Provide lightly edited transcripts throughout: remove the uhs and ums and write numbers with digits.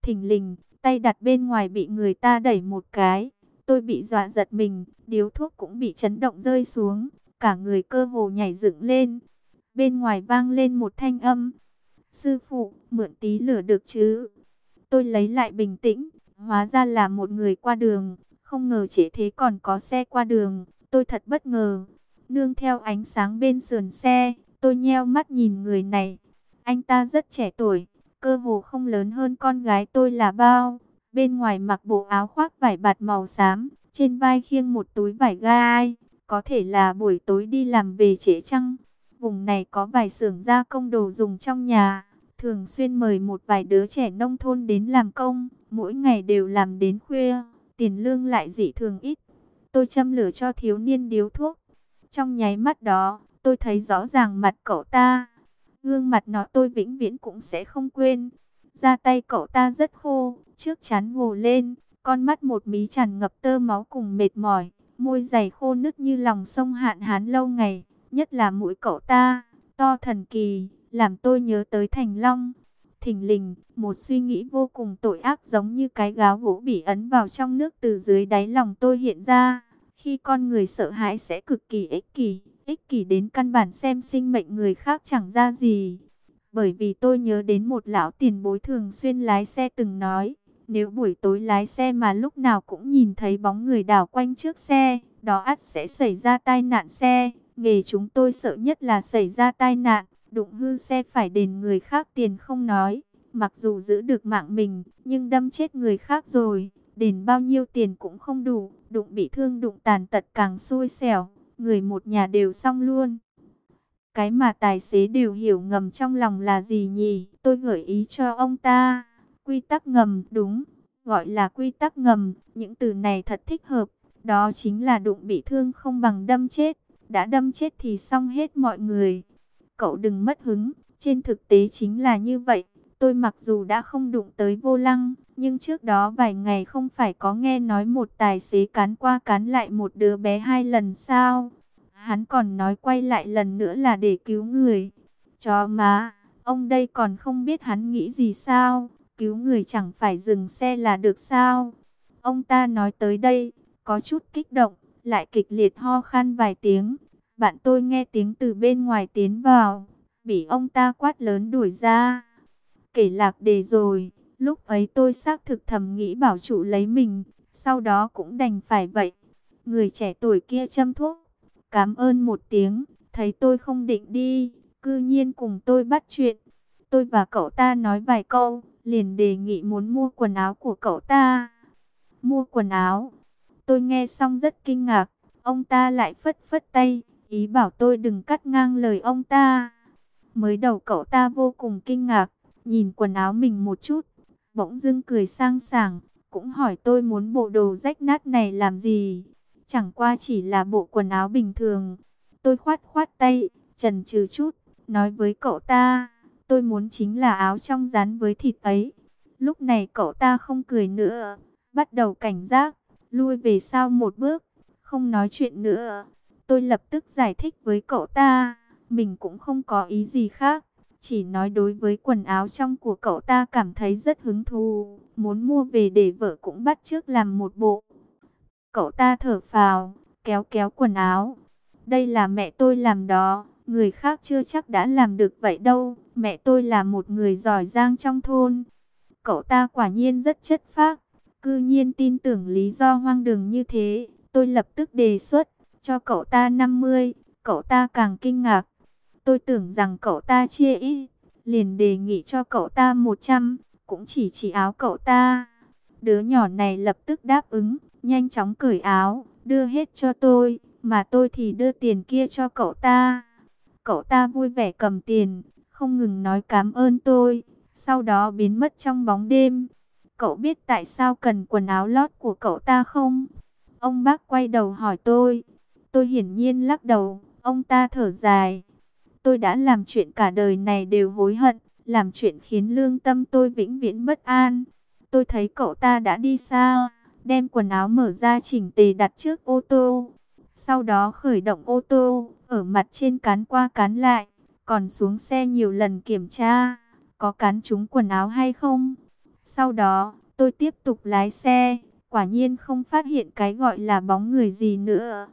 Thình lình, tay đặt bên ngoài bị người ta đẩy một cái. Tôi bị dọa giật mình, điếu thuốc cũng bị chấn động rơi xuống. Cả người cơ hồ nhảy dựng lên. Bên ngoài vang lên một thanh âm. Sư phụ, mượn tí lửa được chứ? Tôi lấy lại bình tĩnh. Hóa ra là một người qua đường. Không ngờ trễ thế còn có xe qua đường. Tôi thật bất ngờ. Nương theo ánh sáng bên sườn xe, tôi nheo mắt nhìn người này. Anh ta rất trẻ tuổi, cơ hồ không lớn hơn con gái tôi là bao. Bên ngoài mặc bộ áo khoác vải bạt màu xám, trên vai khiêng một túi vải gai. Có thể là buổi tối đi làm về trễ chăng? Vùng này có vài xưởng gia công đồ dùng trong nhà, thường xuyên mời một vài đứa trẻ nông thôn đến làm công, mỗi ngày đều làm đến khuya, tiền lương lại dị thường ít. Tôi châm lửa cho thiếu niên điếu thuốc. Trong nháy mắt đó, tôi thấy rõ ràng mặt cậu ta. Gương mặt nó tôi vĩnh viễn cũng sẽ không quên. Da tay cậu ta rất khô, trước trán gồ lên, con mắt một mí tràn ngập tơ máu cùng mệt mỏi, môi dày khô nứt như lòng sông hạn hán lâu ngày. Nhất là mũi cậu ta, to thần kỳ, làm tôi nhớ tới Thành Long. Thình lình, một suy nghĩ vô cùng tội ác giống như cái gáo gỗ bị ấn vào trong nước từ dưới đáy lòng tôi hiện ra. Khi con người sợ hãi sẽ cực kỳ ích kỷ đến căn bản xem sinh mệnh người khác chẳng ra gì. Bởi vì tôi nhớ đến một lão tiền bối thường xuyên lái xe từng nói, nếu buổi tối lái xe mà lúc nào cũng nhìn thấy bóng người đảo quanh trước xe, đó ắt sẽ xảy ra tai nạn xe. Nghề chúng tôi sợ nhất là xảy ra tai nạn, đụng hư xe phải đền người khác tiền không nói. Mặc dù giữ được mạng mình, nhưng đâm chết người khác rồi, đền bao nhiêu tiền cũng không đủ, đụng bị thương đụng tàn tật càng xui xẻo, người một nhà đều xong luôn. Cái mà tài xế đều hiểu ngầm trong lòng là gì nhỉ? Tôi gợi ý cho ông ta. Quy tắc ngầm, đúng, gọi là quy tắc ngầm, những từ này thật thích hợp. Đó chính là đụng bị thương không bằng đâm chết, đã đâm chết thì xong hết mọi người. Cậu đừng mất hứng, trên thực tế chính là như vậy. Tôi mặc dù đã không đụng tới vô lăng, nhưng trước đó vài ngày không phải có nghe nói một tài xế cán qua cán lại một đứa bé 2 lần sao? Hắn còn nói quay lại lần nữa là để cứu người. Chó má, ông đây còn không biết hắn nghĩ gì sao? Cứu người chẳng phải dừng xe là được sao? Ông ta nói tới đây, có chút kích động, lại kịch liệt ho khan vài tiếng. Bạn tôi nghe tiếng từ bên ngoài tiến vào, bị ông ta quát lớn đuổi ra. Kể lạc đề rồi, lúc ấy tôi xác thực thầm nghĩ bảo chủ lấy mình, sau đó cũng đành phải vậy. Người trẻ tuổi kia châm thuốc, cảm ơn một tiếng, thấy tôi không định đi, cư nhiên cùng tôi bắt chuyện. Tôi và cậu ta nói vài câu, liền đề nghị muốn mua quần áo của cậu ta. Mua quần áo? Tôi nghe xong rất kinh ngạc, ông ta lại phất phất tay, ý bảo tôi đừng cắt ngang lời ông ta. Mới đầu cậu ta vô cùng kinh ngạc, nhìn quần áo mình một chút, bỗng dưng cười sang sảng, cũng hỏi tôi muốn bộ đồ rách nát này làm gì. Chẳng qua chỉ là bộ quần áo bình thường. Tôi khoát khoát tay, chần chừ chút, nói với cậu ta, tôi muốn chính là áo trong dán với thịt ấy. Lúc này cậu ta không cười nữa, bắt đầu cảnh giác, lui về sau một bước, không nói chuyện nữa. Tôi lập tức giải thích với cậu ta, mình cũng không có ý gì khác, chỉ nói đối với quần áo trong của cậu ta cảm thấy rất hứng thú, muốn mua về để vợ cũng bắt chước làm một bộ. Cậu ta thở phào, kéo kéo quần áo. Đây là mẹ tôi làm đó, người khác chưa chắc đã làm được vậy đâu. Mẹ tôi là một người giỏi giang trong thôn. Cậu ta quả nhiên rất chất phác, cư nhiên tin tưởng lý do hoang đường như thế. Tôi lập tức đề xuất cho cậu ta 50, cậu ta càng kinh ngạc. Tôi tưởng rằng cậu ta chia ít, liền đề nghị cho cậu ta 100, cũng chỉ áo cậu ta. Đứa nhỏ này lập tức đáp ứng, nhanh chóng cởi áo, đưa hết cho tôi, mà tôi thì đưa tiền kia cho cậu ta. Cậu ta vui vẻ cầm tiền, không ngừng nói cảm ơn tôi, sau đó biến mất trong bóng đêm. Cậu biết tại sao cần quần áo lót của cậu ta không? Ông bác quay đầu hỏi tôi. Tôi hiển nhiên lắc đầu, ông ta thở dài. Tôi đã làm chuyện cả đời này đều hối hận, làm chuyện khiến lương tâm tôi vĩnh viễn bất an. Tôi thấy cậu ta đã đi xa, đem quần áo mở ra chỉnh tề đặt trước ô tô. Sau đó khởi động ô tô, ở mặt trên cán qua cán lại, còn xuống xe nhiều lần kiểm tra, có cán trúng quần áo hay không. Sau đó, tôi tiếp tục lái xe, quả nhiên không phát hiện cái gọi là bóng người gì nữa.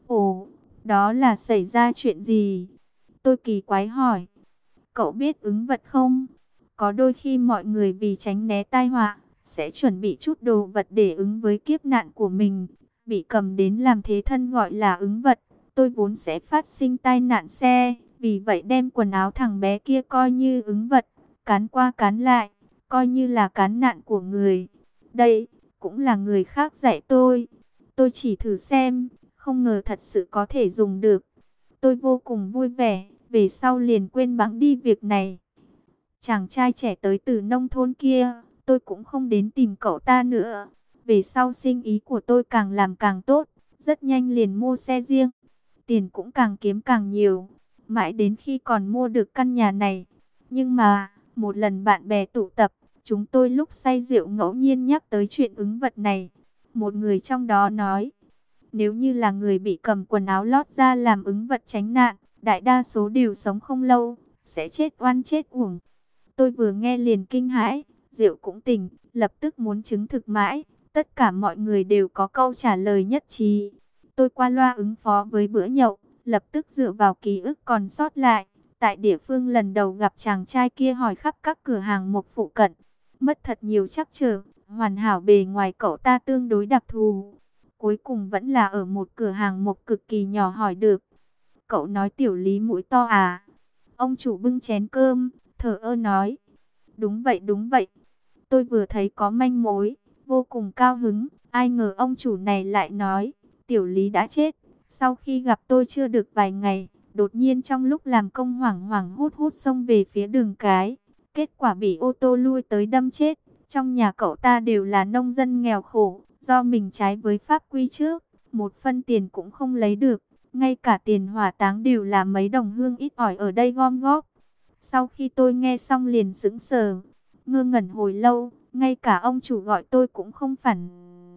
Ồ, đó là xảy ra chuyện gì? Tôi kỳ quái hỏi. Cậu biết ứng vật không? Có đôi khi mọi người vì tránh né tai họa, sẽ chuẩn bị chút đồ vật để ứng với kiếp nạn của mình. Bị cầm đến làm thế thân gọi là ứng vật. Tôi vốn sẽ phát sinh tai nạn xe, vì vậy đem quần áo thằng bé kia coi như ứng vật, cán qua cán lại, coi như là cán nạn của người. Đây, cũng là người khác dạy tôi. Tôi chỉ thử xem, không ngờ thật sự có thể dùng được. Tôi vô cùng vui vẻ, về sau liền quên bẵng đi việc này. Chàng trai trẻ tới từ nông thôn kia, tôi cũng không đến tìm cậu ta nữa. Về sau sinh ý của tôi càng làm càng tốt, rất nhanh liền mua xe riêng. Tiền cũng càng kiếm càng nhiều, mãi đến khi còn mua được căn nhà này. Nhưng mà, một lần bạn bè tụ tập, chúng tôi lúc say rượu ngẫu nhiên nhắc tới chuyện ứng vật này. Một người trong đó nói, nếu như là người bị cầm quần áo lót ra làm ứng vật tránh nạn, đại đa số đều sống không lâu, sẽ chết oan chết uổng. Tôi vừa nghe liền kinh hãi, rượu cũng tỉnh, lập tức muốn chứng thực mãi. Tất cả mọi người đều có câu trả lời nhất trí. Tôi qua loa ứng phó với bữa nhậu, lập tức dựa vào ký ức còn sót lại. Tại địa phương lần đầu gặp chàng trai kia hỏi khắp các cửa hàng mộc phụ cận. Mất thật nhiều trắc trở, hoàn hảo bề ngoài cậu ta tương đối đặc thù. Cuối cùng vẫn là ở một cửa hàng mộc cực kỳ nhỏ hỏi được. Cậu nói tiểu Lý mũi to à? Ông chủ bưng chén cơm, thở ơ nói. Đúng vậy đúng vậy. Tôi vừa thấy có manh mối, vô cùng cao hứng. Ai ngờ ông chủ này lại nói, tiểu Lý đã chết. Sau khi gặp tôi chưa được vài ngày, đột nhiên trong lúc làm công hoảng hoảng hốt hốt xông về phía đường cái. Kết quả bị ô tô lui tới đâm chết. Trong nhà cậu ta đều là nông dân nghèo khổ, do mình trái với pháp quy trước, một phân tiền cũng không lấy được. Ngay cả tiền hỏa táng đều là mấy đồng hương ít ỏi ở đây gom góp. Sau khi tôi nghe xong liền sững sờ, ngơ ngẩn hồi lâu, ngay cả ông chủ gọi tôi cũng không phản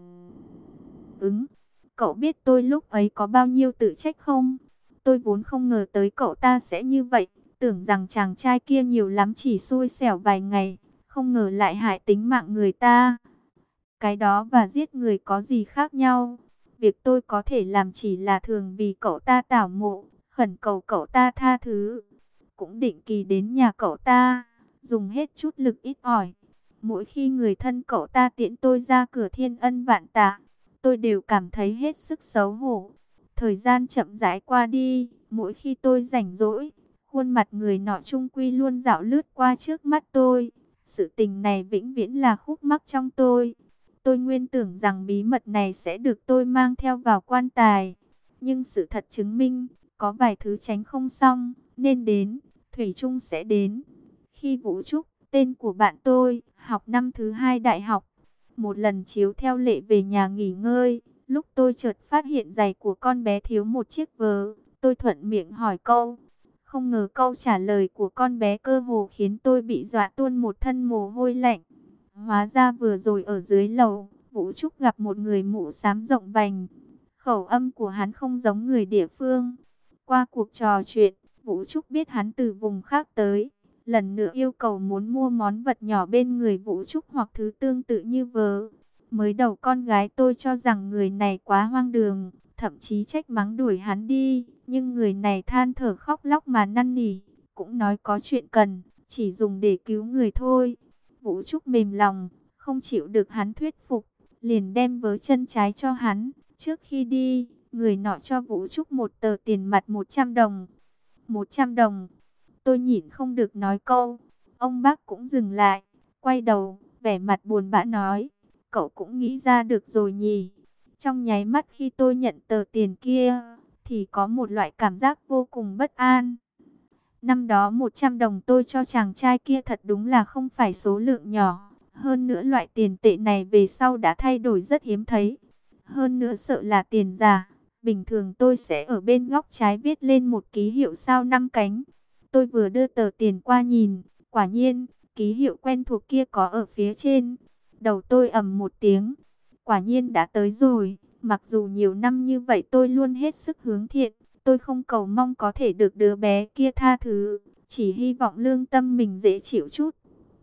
ứng. Cậu biết tôi lúc ấy có bao nhiêu tự trách không? Tôi vốn không ngờ tới cậu ta sẽ như vậy, tưởng rằng chàng trai kia nhiều lắm chỉ xui xẻo vài ngày, không ngờ lại hại tính mạng người ta. Cái đó và giết người có gì khác nhau? Việc tôi có thể làm chỉ là thường vì cậu ta tảo mộ, khẩn cầu cậu ta tha thứ. Cũng định kỳ đến nhà cậu ta, dùng hết chút lực ít ỏi. Mỗi khi người thân cậu ta tiễn tôi ra cửa thiên ân vạn tạ, tôi đều cảm thấy hết sức xấu hổ. Thời gian chậm rãi qua đi, mỗi khi tôi rảnh rỗi, khuôn mặt người nọ chung quy luôn dạo lướt qua trước mắt tôi. Sự tình này vĩnh viễn là khúc mắc trong tôi. Tôi nguyên tưởng rằng bí mật này sẽ được tôi mang theo vào quan tài. Nhưng sự thật chứng minh, có vài thứ tránh không xong, nên đến, thủy chung sẽ đến. Khi Vũ Trúc, tên của bạn tôi, học năm thứ 2 đại học, một lần chiếu theo lệ về nhà nghỉ ngơi, lúc tôi chợt phát hiện giày của con bé thiếu một chiếc vớ, tôi thuận miệng hỏi câu. Không ngờ câu trả lời của con bé cơ hồ khiến tôi bị dọa tuôn một thân mồ hôi lạnh. Hóa ra vừa rồi ở dưới lầu, Vũ Trúc gặp một người mũ xám rộng vành. Khẩu âm của hắn không giống người địa phương. Qua cuộc trò chuyện, Vũ Trúc biết hắn từ vùng khác tới. Lần nữa yêu cầu muốn mua món vật nhỏ bên người Vũ Trúc hoặc thứ tương tự như vớ. Mới đầu con gái tôi cho rằng người này quá hoang đường, thậm chí trách mắng đuổi hắn đi. Nhưng người này than thở khóc lóc mà năn nỉ, cũng nói có chuyện cần, chỉ dùng để cứu người thôi. Vũ Trúc mềm lòng, không chịu được hắn thuyết phục, liền đem vớ chân trái cho hắn. Trước khi đi, người nọ cho Vũ Trúc một tờ tiền mặt 100 đồng. 100 đồng. Tôi nhịn không được nói câu. Ông bác cũng dừng lại, quay đầu, vẻ mặt buồn bã nói. Cậu cũng nghĩ ra được rồi nhỉ. Trong nháy mắt khi tôi nhận tờ tiền kia, thì có một loại cảm giác vô cùng bất an. Năm đó 100 đồng tôi cho chàng trai kia thật đúng là không phải số lượng nhỏ. Hơn nữa loại tiền tệ này về sau đã thay đổi rất hiếm thấy. Hơn nữa sợ là tiền giả. Bình thường tôi sẽ ở bên góc trái viết lên một ký hiệu sao 5 cánh. Tôi vừa đưa tờ tiền qua nhìn, quả nhiên, ký hiệu quen thuộc kia có ở phía trên. Đầu tôi ầm một tiếng, quả nhiên đã tới rồi. Mặc dù nhiều năm như vậy tôi luôn hết sức hướng thiện, tôi không cầu mong có thể được đứa bé kia tha thứ, chỉ hy vọng lương tâm mình dễ chịu chút.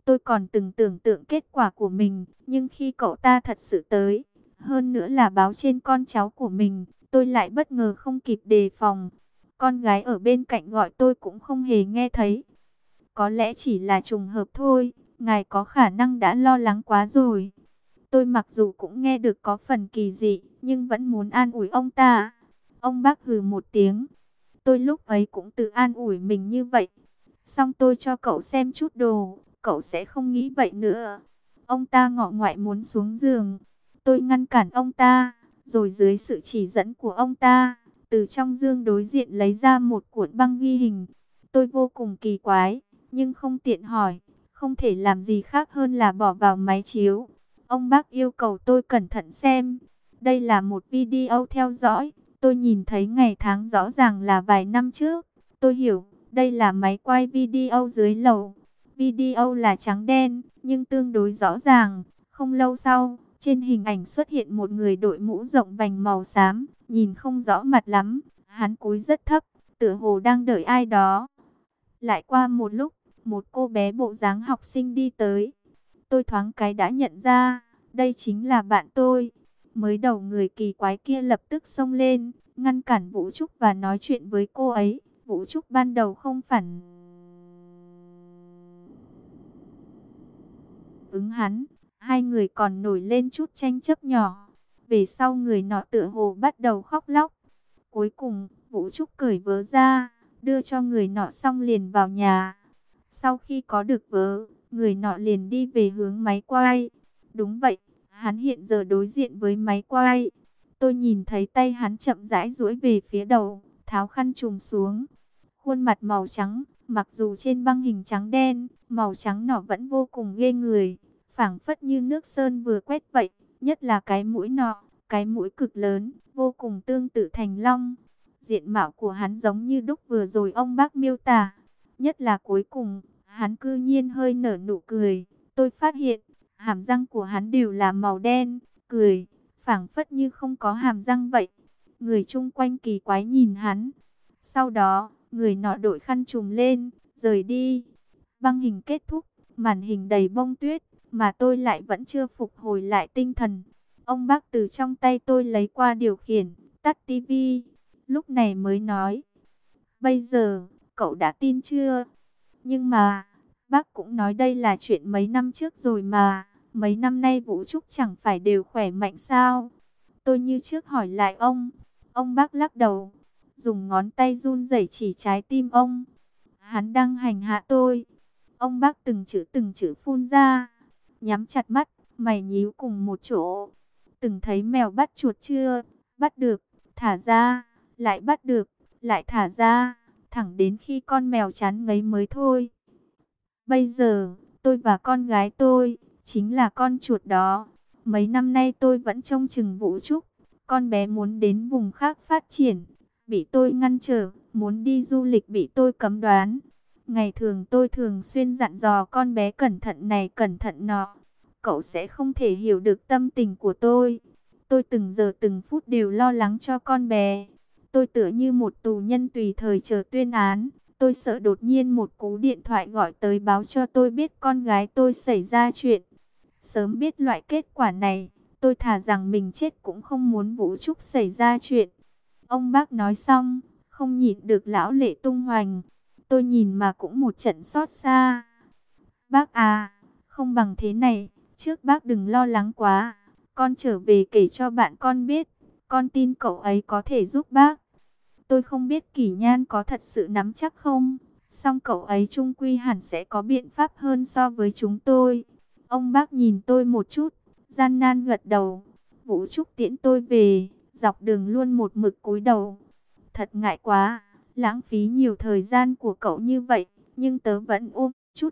Tôi còn từng tưởng tượng kết quả của mình, nhưng khi cậu ta thật sự tới, hơn nữa là báo trên con cháu của mình, tôi lại bất ngờ không kịp đề phòng. Con gái ở bên cạnh gọi tôi cũng không hề nghe thấy. Có lẽ chỉ là trùng hợp thôi, ngài có khả năng đã lo lắng quá rồi. Tôi mặc dù cũng nghe được có phần kỳ dị, nhưng vẫn muốn an ủi ông ta. Ông bác hừ một tiếng. Tôi lúc ấy cũng tự an ủi mình như vậy. Xong tôi cho cậu xem chút đồ, cậu sẽ không nghĩ vậy nữa. Ông ta ngọ ngoại muốn xuống giường. Tôi ngăn cản ông ta, rồi dưới sự chỉ dẫn của ông ta, từ trong giường đối diện lấy ra một cuộn băng ghi hình. Tôi vô cùng kỳ quái, nhưng không tiện hỏi, không thể làm gì khác hơn là bỏ vào máy chiếu. Ông bác yêu cầu tôi cẩn thận xem. Đây là một video theo dõi. Tôi nhìn thấy ngày tháng rõ ràng là vài năm trước. Tôi hiểu, đây là máy quay video dưới lầu. Video là trắng đen, nhưng tương đối rõ ràng. Không lâu sau, trên hình ảnh xuất hiện một người đội mũ rộng vành màu xám, nhìn không rõ mặt lắm. Hắn cúi rất thấp, tựa hồ đang đợi ai đó. Lại qua một lúc, một cô bé bộ dáng học sinh đi tới. Tôi thoáng cái đã nhận ra, đây chính là bạn tôi. Mới đầu người kỳ quái kia lập tức xông lên, ngăn cản Vũ Trúc và nói chuyện với cô ấy. Vũ Trúc ban đầu không phản ứng hắn, hai người còn nổi lên chút tranh chấp nhỏ. Về sau người nọ tựa hồ bắt đầu khóc lóc. Cuối cùng, Vũ Trúc cởi vớ ra, đưa cho người nọ xong liền vào nhà. Sau khi có được vớ, người nọ liền đi về hướng máy quay. Đúng vậy, hắn hiện giờ đối diện với máy quay. Tôi nhìn thấy tay hắn chậm rãi duỗi về phía đầu, tháo khăn trùm xuống. Khuôn mặt màu trắng, mặc dù trên băng hình trắng đen, màu trắng nọ vẫn vô cùng ghê người, phảng phất như nước sơn vừa quét vậy. Nhất là cái mũi nọ, cái mũi cực lớn, vô cùng tương tự thành long. Diện mạo của hắn giống như đúc vừa rồi ông bác miêu tả. Nhất là cuối cùng, hắn cư nhiên hơi nở nụ cười. Tôi phát hiện, hàm răng của hắn đều là màu đen, cười, phảng phất như không có hàm răng vậy. Người chung quanh kỳ quái nhìn hắn. Sau đó, người nọ đội khăn trùm lên, rời đi. Băng hình kết thúc, màn hình đầy bông tuyết, mà tôi lại vẫn chưa phục hồi lại tinh thần. Ông bác từ trong tay tôi lấy qua điều khiển, tắt tivi, lúc này mới nói. Bây giờ, cậu đã tin chưa? Nhưng mà, bác cũng nói đây là chuyện mấy năm trước rồi mà. Mấy năm nay Vũ Trúc chẳng phải đều khỏe mạnh sao? Tôi như trước hỏi lại ông. Ông bác lắc đầu, dùng ngón tay run rẩy chỉ trái tim ông. Hắn đang hành hạ tôi. Ông bác từng chữ phun ra. Nhắm chặt mắt, mày nhíu cùng một chỗ. Từng thấy mèo bắt chuột chưa? Bắt được, thả ra, lại bắt được, lại thả ra, thẳng đến khi con mèo chán ngấy mới thôi. Bây giờ, tôi và con gái tôi, chính là con chuột đó. Mấy năm nay tôi vẫn trông chừng Vũ Trúc. Con bé muốn đến vùng khác phát triển, bị tôi ngăn trở, muốn đi du lịch bị tôi cấm đoán. Ngày thường tôi thường xuyên dặn dò con bé cẩn thận này cẩn thận nọ. Cậu sẽ không thể hiểu được tâm tình của tôi. Tôi từng giờ từng phút đều lo lắng cho con bé. Tôi tựa như một tù nhân tùy thời chờ tuyên án. Tôi sợ đột nhiên một cú điện thoại gọi tới báo cho tôi biết con gái tôi xảy ra chuyện. Sớm biết loại kết quả này, tôi thà rằng mình chết cũng không muốn Vũ Trúc xảy ra chuyện. Ông bác nói xong, không nhịn được lão lệ tung hoành. Tôi nhìn mà cũng một trận xót xa. Bác à, không bằng thế này, trước bác đừng lo lắng quá. Con trở về kể cho bạn con biết, con tin cậu ấy có thể giúp bác. Tôi không biết Kỷ Nhan có thật sự nắm chắc không, song cậu ấy chung quy hẳn sẽ có biện pháp hơn so với chúng tôi. Ông bác nhìn tôi một chút, gian nan gật đầu. Vũ Trúc tiễn tôi về, dọc đường luôn một mực cúi đầu. Thật ngại quá, lãng phí nhiều thời gian của cậu như vậy, nhưng tớ vẫn ôm chút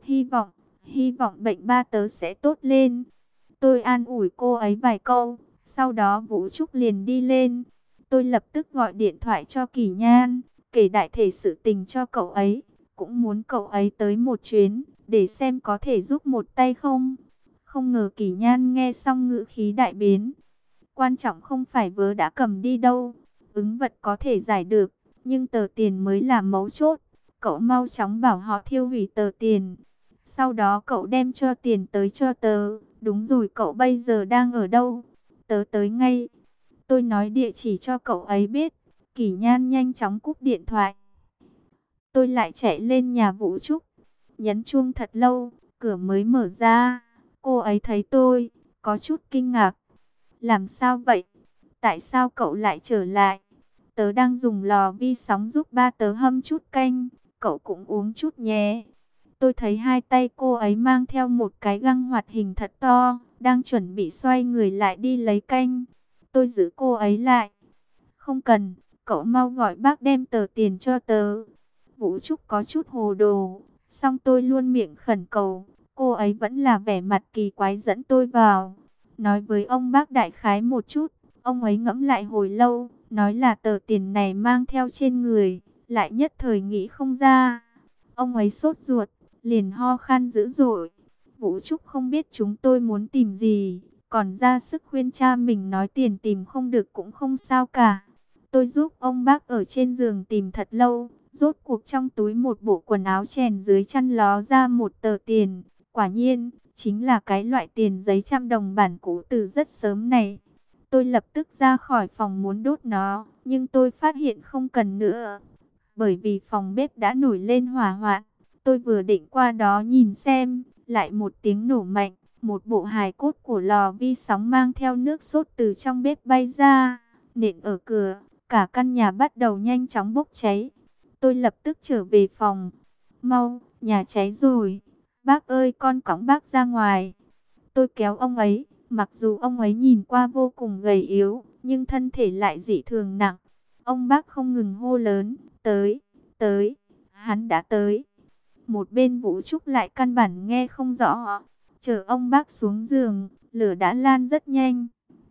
hy vọng bệnh ba tớ sẽ tốt lên. Tôi an ủi cô ấy vài câu, sau đó Vũ Trúc liền đi lên. Tôi lập tức gọi điện thoại cho Kỷ Nhan, kể đại thể sự tình cho cậu ấy, cũng muốn cậu ấy tới một chuyến, để xem có thể giúp một tay không. Không ngờ Kỷ Nhan nghe xong ngữ khí đại biến. Quan trọng không phải vớ đã cầm đi đâu, ứng vật có thể giải được, nhưng tờ tiền mới là mấu chốt. Cậu mau chóng bảo họ thiêu hủy tờ tiền. Sau đó cậu đem cho tiền tới cho tớ. Đúng rồi, cậu bây giờ đang ở đâu? Tớ tới ngay. Tôi nói địa chỉ cho cậu ấy biết. Kỷ Nhan nhanh chóng cúp điện thoại. Tôi lại chạy lên nhà Vũ Trúc. Nhấn chuông thật lâu, cửa mới mở ra. Cô ấy thấy tôi, có chút kinh ngạc. Làm sao vậy? Tại sao cậu lại trở lại? Tớ đang dùng lò vi sóng giúp ba tớ hâm chút canh. Cậu cũng uống chút nhé. Tôi thấy hai tay cô ấy mang theo một cái găng hoạt hình thật to, đang chuẩn bị xoay người lại đi lấy canh. Tôi giữ cô ấy lại. Không cần, cậu mau gọi bác đem tờ tiền cho tớ. Vũ Trúc có chút hồ đồ, song tôi luôn miệng khẩn cầu. Cô ấy vẫn là vẻ mặt kỳ quái dẫn tôi vào. Nói với ông bác đại khái một chút, ông ấy ngẫm lại hồi lâu, nói là tờ tiền này mang theo trên người, lại nhất thời nghĩ không ra. Ông ấy sốt ruột, liền ho khan dữ dội. Vũ Trúc không biết chúng tôi muốn tìm gì, còn ra sức khuyên cha mình nói tiền tìm không được cũng không sao cả. Tôi giúp ông bác ở trên giường tìm thật lâu, rốt cuộc trong túi một bộ quần áo chèn dưới chăn ló ra một tờ tiền. Quả nhiên, chính là cái loại tiền giấy 100 đồng bản cũ từ rất sớm này. Tôi lập tức ra khỏi phòng muốn đốt nó, nhưng tôi phát hiện không cần nữa. Bởi vì phòng bếp đã nổi lên hỏa hoạn. Tôi vừa định qua đó nhìn xem, lại một tiếng nổ mạnh, một bộ hài cốt của lò vi sóng mang theo nước sốt từ trong bếp bay ra, nện ở cửa, cả căn nhà bắt đầu nhanh chóng bốc cháy. Tôi lập tức trở về phòng. Mau, nhà cháy rồi. Bác ơi, con cõng bác ra ngoài. Tôi kéo ông ấy, mặc dù ông ấy nhìn qua vô cùng gầy yếu, nhưng thân thể lại dị thường nặng. Ông bác không ngừng hô lớn, tới, tới, hắn đã tới. Một bên Vũ Trúc lại căn bản nghe không rõ. Chờ ông bác xuống giường, lửa đã lan rất nhanh.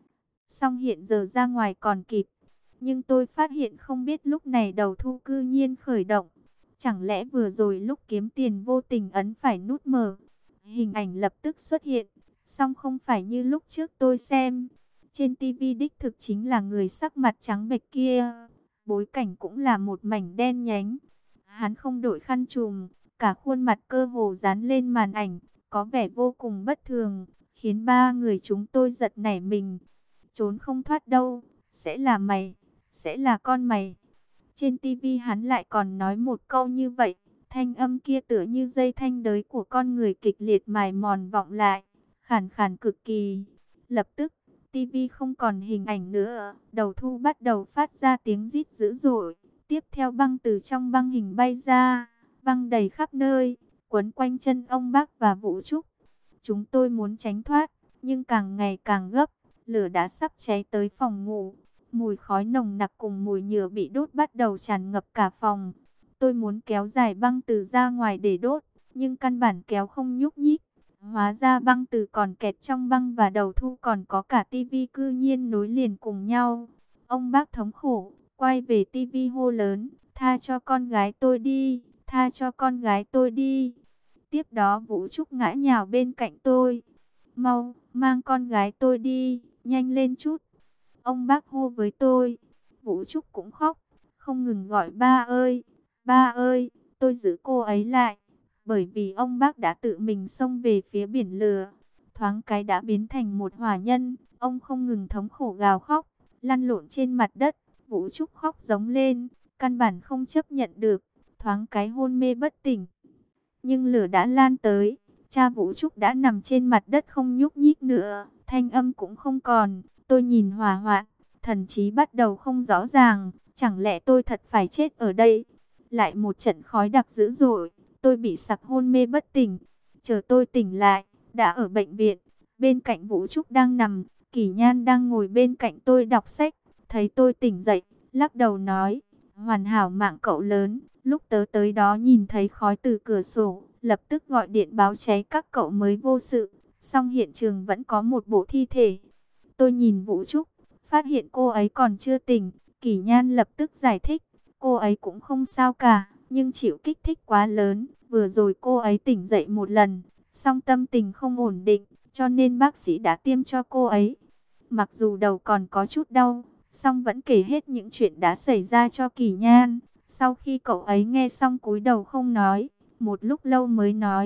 Song hiện giờ ra ngoài còn kịp. Nhưng tôi phát hiện không biết lúc này đầu thu cư nhiên khởi động. Chẳng lẽ vừa rồi lúc kiếm tiền vô tình ấn phải nút mở. Hình ảnh lập tức xuất hiện. Song không phải như lúc trước tôi xem. Trên tivi đích thực chính là người sắc mặt trắng bệch kia. Bối cảnh cũng là một mảnh đen nhánh. Hắn không đội khăn trùm. Cả khuôn mặt cơ hồ dán lên màn ảnh. Có vẻ vô cùng bất thường. Khiến ba người chúng tôi giật nảy mình. Trốn không thoát đâu. Sẽ là mày. Sẽ là con mày. Trên tivi hắn lại còn nói một câu như vậy. Thanh âm kia tựa như dây thanh đới của con người kịch liệt mài mòn vọng lại. Khàn khàn cực kỳ. Lập tức, tivi không còn hình ảnh nữa. Đầu thu bắt đầu phát ra tiếng rít dữ dội. Tiếp theo băng từ trong băng hình bay ra. Băng đầy khắp nơi. Quấn quanh chân ông bác và Vũ Trúc. Chúng tôi muốn tránh thoát. Nhưng càng ngày càng gấp. Lửa đã sắp cháy tới phòng ngủ. Mùi khói nồng nặc cùng mùi nhựa bị đốt bắt đầu tràn ngập cả phòng. Tôi muốn kéo dài băng từ ra ngoài để đốt, nhưng căn bản kéo không nhúc nhích. Hóa ra băng từ còn kẹt trong băng và đầu thu còn có cả tivi cư nhiên nối liền cùng nhau. Ông bác thống khổ, quay về tivi hô lớn, tha cho con gái tôi đi, tha cho con gái tôi đi. Tiếp đó Vũ Trúc ngã nhào bên cạnh tôi. Mau, mang con gái tôi đi, nhanh lên chút. Ông bác hô với tôi. Vũ Trúc cũng khóc, không ngừng gọi ba ơi, ba ơi. Tôi giữ cô ấy lại, bởi vì ông bác đã tự mình xông về phía biển lửa. Thoáng cái đã biến thành một hỏa nhân. Ông không ngừng thống khổ gào khóc, lăn lộn trên mặt đất. Vũ Trúc khóc giống lên, căn bản không chấp nhận được. Thoáng cái hôn mê bất tỉnh. Nhưng lửa đã lan tới. Cha Vũ Trúc đã nằm trên mặt đất không nhúc nhích nữa. Thanh âm cũng không còn. Tôi nhìn hỏa hoạn, thần trí bắt đầu không rõ ràng. Chẳng lẽ tôi thật phải chết ở đây? Lại một trận khói đặc dữ dội. Tôi bị sặc hôn mê bất tỉnh. Chờ tôi tỉnh lại, đã ở bệnh viện. Bên cạnh Vũ Trúc đang nằm. Kỷ Nhan đang ngồi bên cạnh tôi đọc sách. Thấy tôi tỉnh dậy, lắc đầu nói. Hoàn hảo mạng cậu lớn. Lúc tớ tới đó nhìn thấy khói từ cửa sổ, lập tức gọi điện báo cháy các cậu mới vô sự. Song hiện trường vẫn có một bộ thi thể. Tôi nhìn Vũ Trúc, phát hiện cô ấy còn chưa tỉnh. Kỷ Nhan lập tức giải thích, cô ấy cũng không sao cả, nhưng chịu kích thích quá lớn. Vừa rồi cô ấy tỉnh dậy một lần, song tâm tình không ổn định, cho nên bác sĩ đã tiêm cho cô ấy. Mặc dù đầu còn có chút đau, song vẫn kể hết những chuyện đã xảy ra cho Kỷ Nhan. Sau khi cậu ấy nghe xong cúi đầu không nói, một lúc lâu mới nói,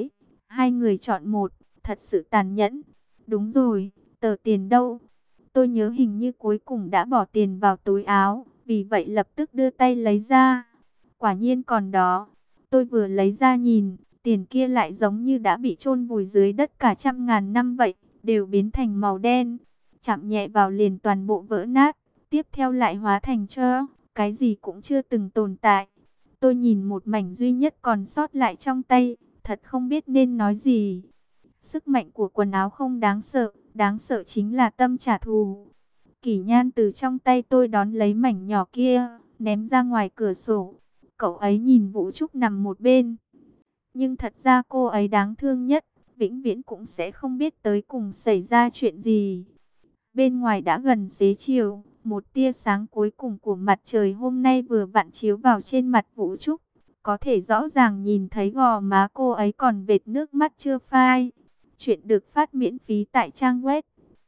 Hai người chọn một, thật sự tàn nhẫn. Đúng rồi, tờ tiền đâu? Tôi nhớ hình như cuối cùng đã bỏ tiền vào túi áo, vì vậy lập tức đưa tay lấy ra. Quả nhiên còn đó. Tôi vừa lấy ra nhìn, tiền kia lại giống như đã bị chôn vùi dưới đất cả trăm ngàn năm vậy, đều biến thành màu đen. Chạm nhẹ vào liền toàn bộ vỡ nát, tiếp theo lại hóa thành tro, cái gì cũng chưa từng tồn tại. Tôi nhìn một mảnh duy nhất còn sót lại trong tay, thật không biết nên nói gì. Sức mạnh của quần áo không đáng sợ chính là tâm trả thù. Kỷ Nhan từ trong tay tôi đón lấy mảnh nhỏ kia, ném ra ngoài cửa sổ. Cậu ấy nhìn Vũ Trúc nằm một bên. Nhưng thật ra cô ấy đáng thương nhất, vĩnh viễn cũng sẽ không biết tới cùng xảy ra chuyện gì. Bên ngoài đã gần xế chiều, một tia sáng cuối cùng của mặt trời hôm nay vừa vặn chiếu vào trên mặt Vũ Trúc. Có thể rõ ràng nhìn thấy gò má cô ấy còn vệt nước mắt chưa phai. Chuyện được phát miễn phí tại trang web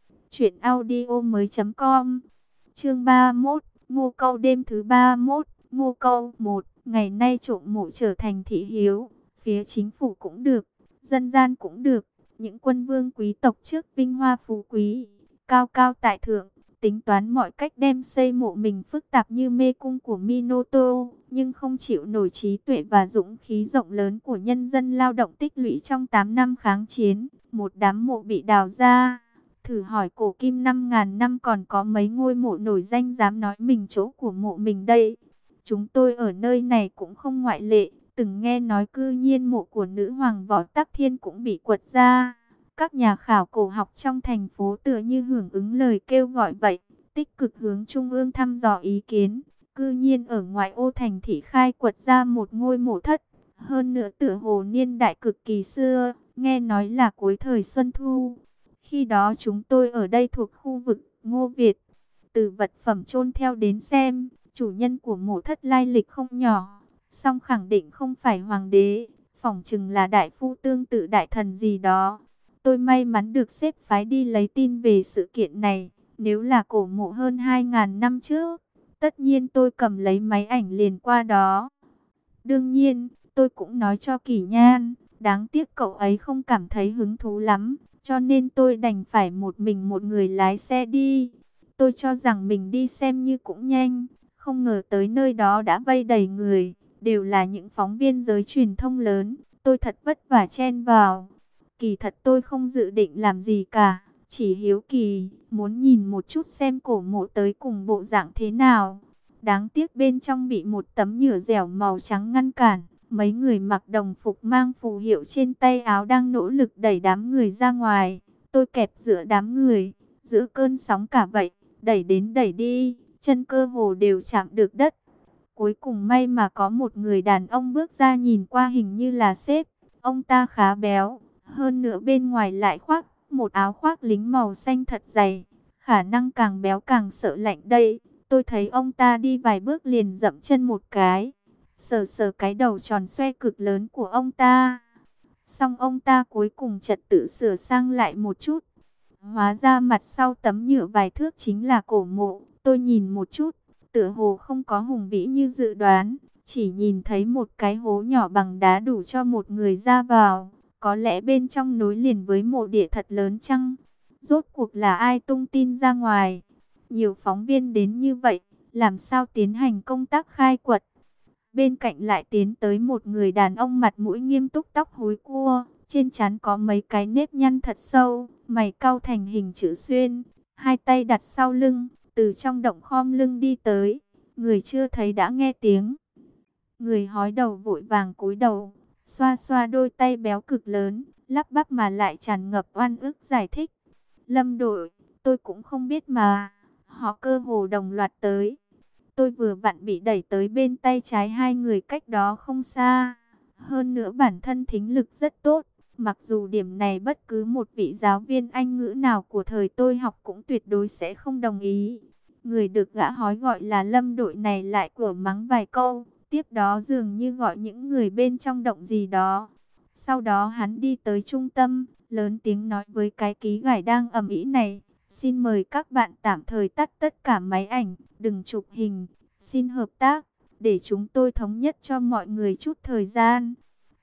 truyệnaudiomoi.com. Chương 31, Ngô Câu đêm thứ 31, Ngô Câu 1, ngày nay trộm mộ trở thành thị hiếu, phía chính phủ cũng được, dân gian cũng được, những quân vương quý tộc trước vinh hoa phú quý, cao cao tại thượng, tính toán mọi cách đem xây mộ mình phức tạp như mê cung của Minoto, nhưng không chịu nổi trí tuệ và dũng khí rộng lớn của nhân dân lao động tích lũy trong 8 năm kháng chiến, một đám mộ bị đào ra. Thử hỏi cổ kim 5.000 năm còn có mấy ngôi mộ nổi danh dám nói mình chỗ của mộ mình đây. Chúng tôi ở nơi này cũng không ngoại lệ, từng nghe nói cư nhiên mộ của nữ hoàng Võ Tắc Thiên cũng bị quật ra. Các nhà khảo cổ học trong thành phố tựa như hưởng ứng lời kêu gọi vậy, tích cực hướng trung ương thăm dò ý kiến. Cư nhiên ở ngoại ô thành thị khai quật ra một ngôi mộ thất, hơn nữa tựa hồ niên đại cực kỳ xưa, nghe nói là cuối thời Xuân Thu. Khi đó chúng tôi ở đây thuộc khu vực Ngô Việt, từ vật phẩm chôn theo đến xem, chủ nhân của mộ thất lai lịch không nhỏ, song khẳng định không phải hoàng đế, phỏng chừng là đại phu tương tự đại thần gì đó. Tôi may mắn được xếp phái đi lấy tin về sự kiện này, nếu là cổ mộ hơn 2.000 năm trước, tất nhiên tôi cầm lấy máy ảnh liền qua đó. Đương nhiên, tôi cũng nói cho Kỷ Nhan, đáng tiếc cậu ấy không cảm thấy hứng thú lắm, cho nên tôi đành phải một mình một người lái xe đi. Tôi cho rằng mình đi xem như cũng nhanh, không ngờ tới nơi đó đã vây đầy người, đều là những phóng viên giới truyền thông lớn, tôi thật vất vả chen vào. Kỳ thật tôi không dự định làm gì cả, chỉ hiếu kỳ, muốn nhìn một chút xem cổ mộ tới cùng bộ dạng thế nào. Đáng tiếc bên trong bị một tấm nhựa dẻo màu trắng ngăn cản. Mấy người mặc đồng phục mang phù hiệu trên tay áo đang nỗ lực đẩy đám người ra ngoài. Tôi kẹp giữa đám người, giữa cơn sóng cả vậy, đẩy đến đẩy đi, chân cơ hồ đều chạm được đất. Cuối cùng may mà có một người đàn ông bước ra, nhìn qua hình như là sếp. Ông ta khá béo, hơn nữa bên ngoài lại khoác một áo khoác lính màu xanh thật dày. Khả năng càng béo càng sợ lạnh đây. Tôi thấy ông ta đi vài bước liền dậm chân một cái, sờ sờ cái đầu tròn xoe cực lớn của ông ta. Xong ông ta cuối cùng trật tự sửa sang lại một chút. Hóa ra mặt sau tấm nhựa vài thước chính là cổ mộ. Tôi nhìn một chút, tựa hồ không có hùng vĩ như dự đoán. Chỉ nhìn thấy một cái hố nhỏ bằng đá đủ cho một người ra vào. Có lẽ bên trong nối liền với mộ địa thật lớn chăng? Rốt cuộc là ai tung tin ra ngoài? Nhiều phóng viên đến như vậy, làm sao tiến hành công tác khai quật? Bên cạnh lại tiến tới một người đàn ông mặt mũi nghiêm túc, tóc húi cua, trên trán có mấy cái nếp nhăn thật sâu, mày cau thành hình chữ xuyên, hai tay đặt sau lưng, từ trong động khom lưng đi tới. Người chưa thấy đã nghe tiếng. Người hói đầu vội vàng cúi đầu, xoa xoa đôi tay béo cực lớn, lắp bắp mà lại tràn ngập oan ức giải thích. Lâm đội, tôi cũng không biết mà. Họ cơ hồ đồng loạt tới. Tôi vừa vặn bị đẩy tới bên tay trái hai người cách đó không xa. Hơn nữa bản thân thính lực rất tốt. Mặc dù điểm này bất cứ một vị giáo viên Anh ngữ nào của thời tôi học cũng tuyệt đối sẽ không đồng ý. Người được gã hói gọi là Lâm đội này lại của mắng vài câu. Tiếp đó dường như gọi những người bên trong động gì đó. Sau đó hắn đi tới trung tâm, lớn tiếng nói với cái ký gải đang ầm ĩ này. Xin mời các bạn tạm thời tắt tất cả máy ảnh, đừng chụp hình. Xin hợp tác, để chúng tôi thống nhất cho mọi người chút thời gian.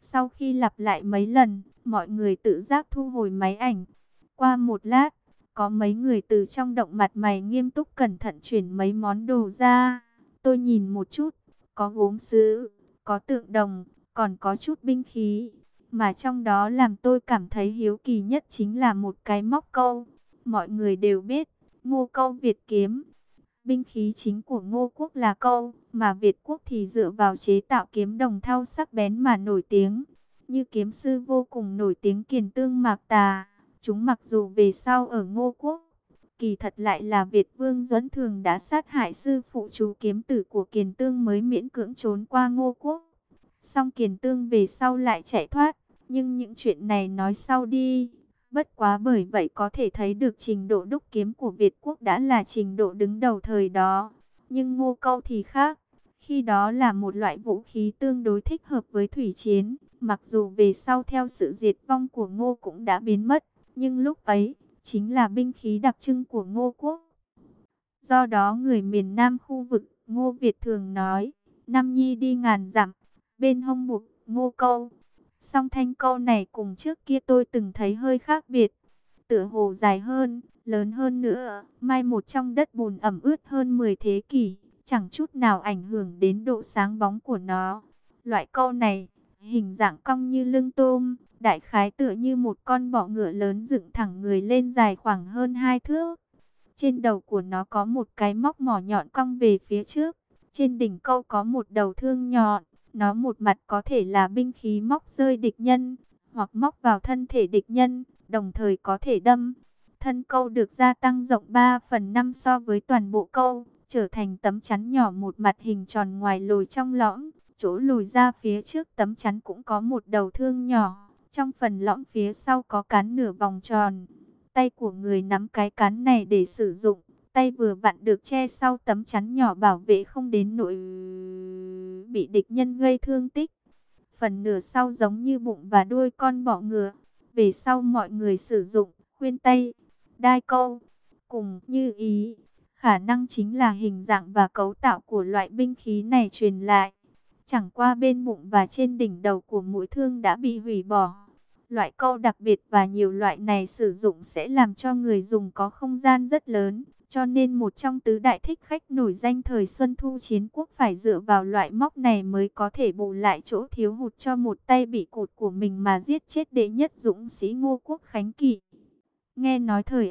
Sau khi lặp lại mấy lần, mọi người tự giác thu hồi máy ảnh. Qua một lát, có mấy người từ trong động mặt mày nghiêm túc cẩn thận chuyển mấy món đồ ra. Tôi nhìn một chút, có gốm sứ, có tượng đồng, còn có chút binh khí. Mà trong đó làm tôi cảm thấy hiếu kỳ nhất chính là một cái móc câu. Mọi người đều biết, Ngô Câu Việt kiếm. Binh khí chính của Ngô quốc là câu, mà Việt quốc thì dựa vào chế tạo kiếm đồng thau sắc bén mà nổi tiếng. Như kiếm sư vô cùng nổi tiếng Kiền Tương Mạc Tà, chúng mặc dù về sau ở Ngô quốc, kỳ thật lại là Việt vương Duẫn Thường đã sát hại sư phụ chú kiếm tử của Kiền Tương mới miễn cưỡng trốn qua Ngô quốc. Song Kiền Tương về sau lại chạy thoát, nhưng những chuyện này nói sau đi. Bất quá bởi vậy có thể thấy được trình độ đúc kiếm của Việt quốc đã là trình độ đứng đầu thời đó. Nhưng Ngô Câu thì khác, khi đó là một loại vũ khí tương đối thích hợp với thủy chiến. Mặc dù về sau theo sự diệt vong của Ngô cũng đã biến mất, nhưng lúc ấy chính là binh khí đặc trưng của Ngô quốc. Do đó người miền Nam khu vực Ngô Việt thường nói, Nam Nhi đi ngàn dặm, bên hông buộc Ngô Câu. Song thanh câu này cùng trước kia tôi từng thấy hơi khác biệt, tựa hồ dài hơn, lớn hơn nữa, mai một trong đất bùn ẩm ướt hơn 10 thế kỷ, chẳng chút nào ảnh hưởng đến độ sáng bóng của nó. Loại câu này, hình dạng cong như lưng tôm, đại khái tựa như một con bọ ngựa lớn dựng thẳng người lên dài khoảng hơn 2 thước. Trên đầu của nó có một cái móc mỏ nhọn cong về phía trước, trên đỉnh câu có một đầu thương nhọn. Nó một mặt có thể là binh khí móc rơi địch nhân, hoặc móc vào thân thể địch nhân, đồng thời có thể đâm. Thân câu được gia tăng rộng 3/5 so với toàn bộ câu, trở thành tấm chắn nhỏ một mặt hình tròn ngoài lồi trong lõm. Chỗ lồi ra phía trước tấm chắn cũng có một đầu thương nhỏ, trong phần lõm phía sau có cán nửa vòng tròn. Tay của người nắm cái cán này để sử dụng, tay vừa vặn được che sau tấm chắn nhỏ bảo vệ không đến nỗi bị địch nhân gây thương tích. Phần nửa sau giống như bụng và đuôi con bọ ngựa. Về sau mọi người sử dụng khuyên tay, đai câu, cùng như ý. Khả năng chính là hình dạng và cấu tạo của loại binh khí này truyền lại. Chẳng qua bên bụng và trên đỉnh đầu của mũi thương đã bị hủy bỏ. Loại câu đặc biệt và nhiều loại này sử dụng sẽ làm cho người dùng có không gian rất lớn. Cho nên một trong tứ đại thích khách nổi danh thời Xuân Thu Chiến Quốc phải dựa vào loại móc này mới có thể bù lại chỗ thiếu hụt cho một tay bị cụt của mình mà giết chết đệ nhất dũng sĩ Ngô quốc Khánh Kỵ. Nghe nói thời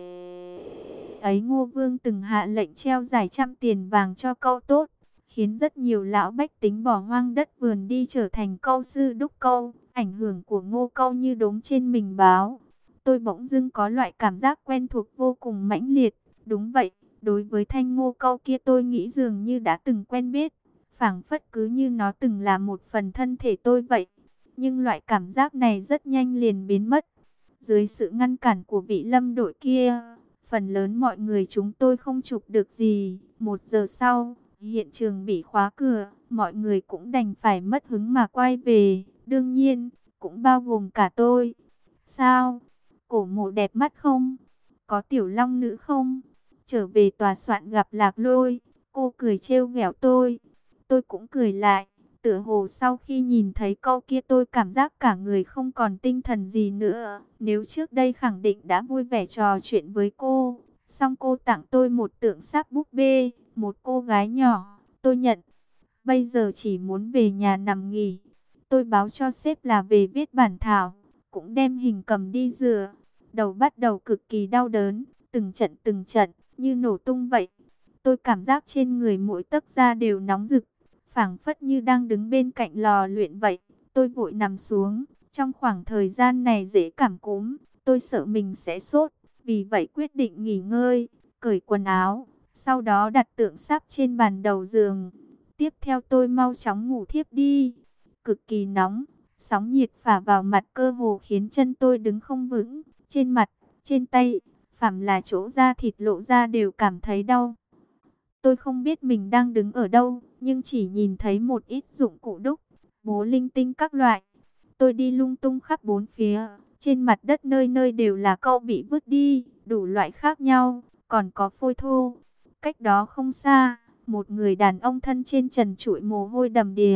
ấy Ngô Vương từng hạ lệnh treo giải 100 tiền vàng cho câu tốt, khiến rất nhiều lão bách tính bỏ hoang đất vườn đi trở thành câu sư đúc câu. Ảnh hưởng của Ngô Câu như đốm trên mình báo. Tôi bỗng dưng có loại cảm giác quen thuộc vô cùng mãnh liệt. Đúng vậy, đối với thanh Ngô Câu kia tôi nghĩ dường như đã từng quen biết, phảng phất cứ như nó từng là một phần thân thể tôi vậy. Nhưng loại cảm giác này rất nhanh liền biến mất. Dưới sự ngăn cản của vị Lâm đội kia, phần lớn mọi người chúng tôi không chụp được gì. 1 giờ sau, hiện trường bị khóa cửa, mọi người cũng đành phải mất hứng mà quay về. Đương nhiên, cũng bao gồm cả tôi. Sao? Cổ mộ đẹp mắt không? Có tiểu long nữ không? Trở về tòa soạn gặp Lạc Lôi, cô cười trêu ghẹo tôi. Tôi cũng cười lại. Tựa hồ sau khi nhìn thấy câu kia tôi cảm giác cả người không còn tinh thần gì nữa. Nếu trước đây khẳng định đã vui vẻ trò chuyện với cô, xong cô tặng tôi một tượng sáp búp bê, một cô gái nhỏ, tôi nhận. Bây giờ chỉ muốn về nhà nằm nghỉ. Tôi báo cho sếp là về viết bản thảo, cũng đem hình cầm đi rửa. Đầu bắt đầu cực kỳ đau đớn, từng trận, như nổ tung vậy. Tôi cảm giác trên người mỗi tấc da đều nóng rực, phảng phất như đang đứng bên cạnh lò luyện vậy. Tôi vội nằm xuống, trong khoảng thời gian này dễ cảm cúm, tôi sợ mình sẽ sốt. Vì vậy quyết định nghỉ ngơi, cởi quần áo, sau đó đặt tượng sáp trên bàn đầu giường. Tiếp theo tôi mau chóng ngủ thiếp đi. Cực kỳ nóng, sóng nhiệt phả vào mặt cơ hồ khiến chân tôi đứng không vững. Trên mặt, trên tay, phàm là chỗ da thịt lộ ra đều cảm thấy đau. Tôi không biết mình đang đứng ở đâu, nhưng chỉ nhìn thấy một ít dụng cụ đúc, bố linh tinh các loại. Tôi đi lung tung khắp bốn phía, trên mặt đất nơi nơi đều là câu bị vứt đi, đủ loại khác nhau, còn có phôi thô. Cách đó không xa, một người đàn ông thân trên trần trụi mồ hôi đầm đìa,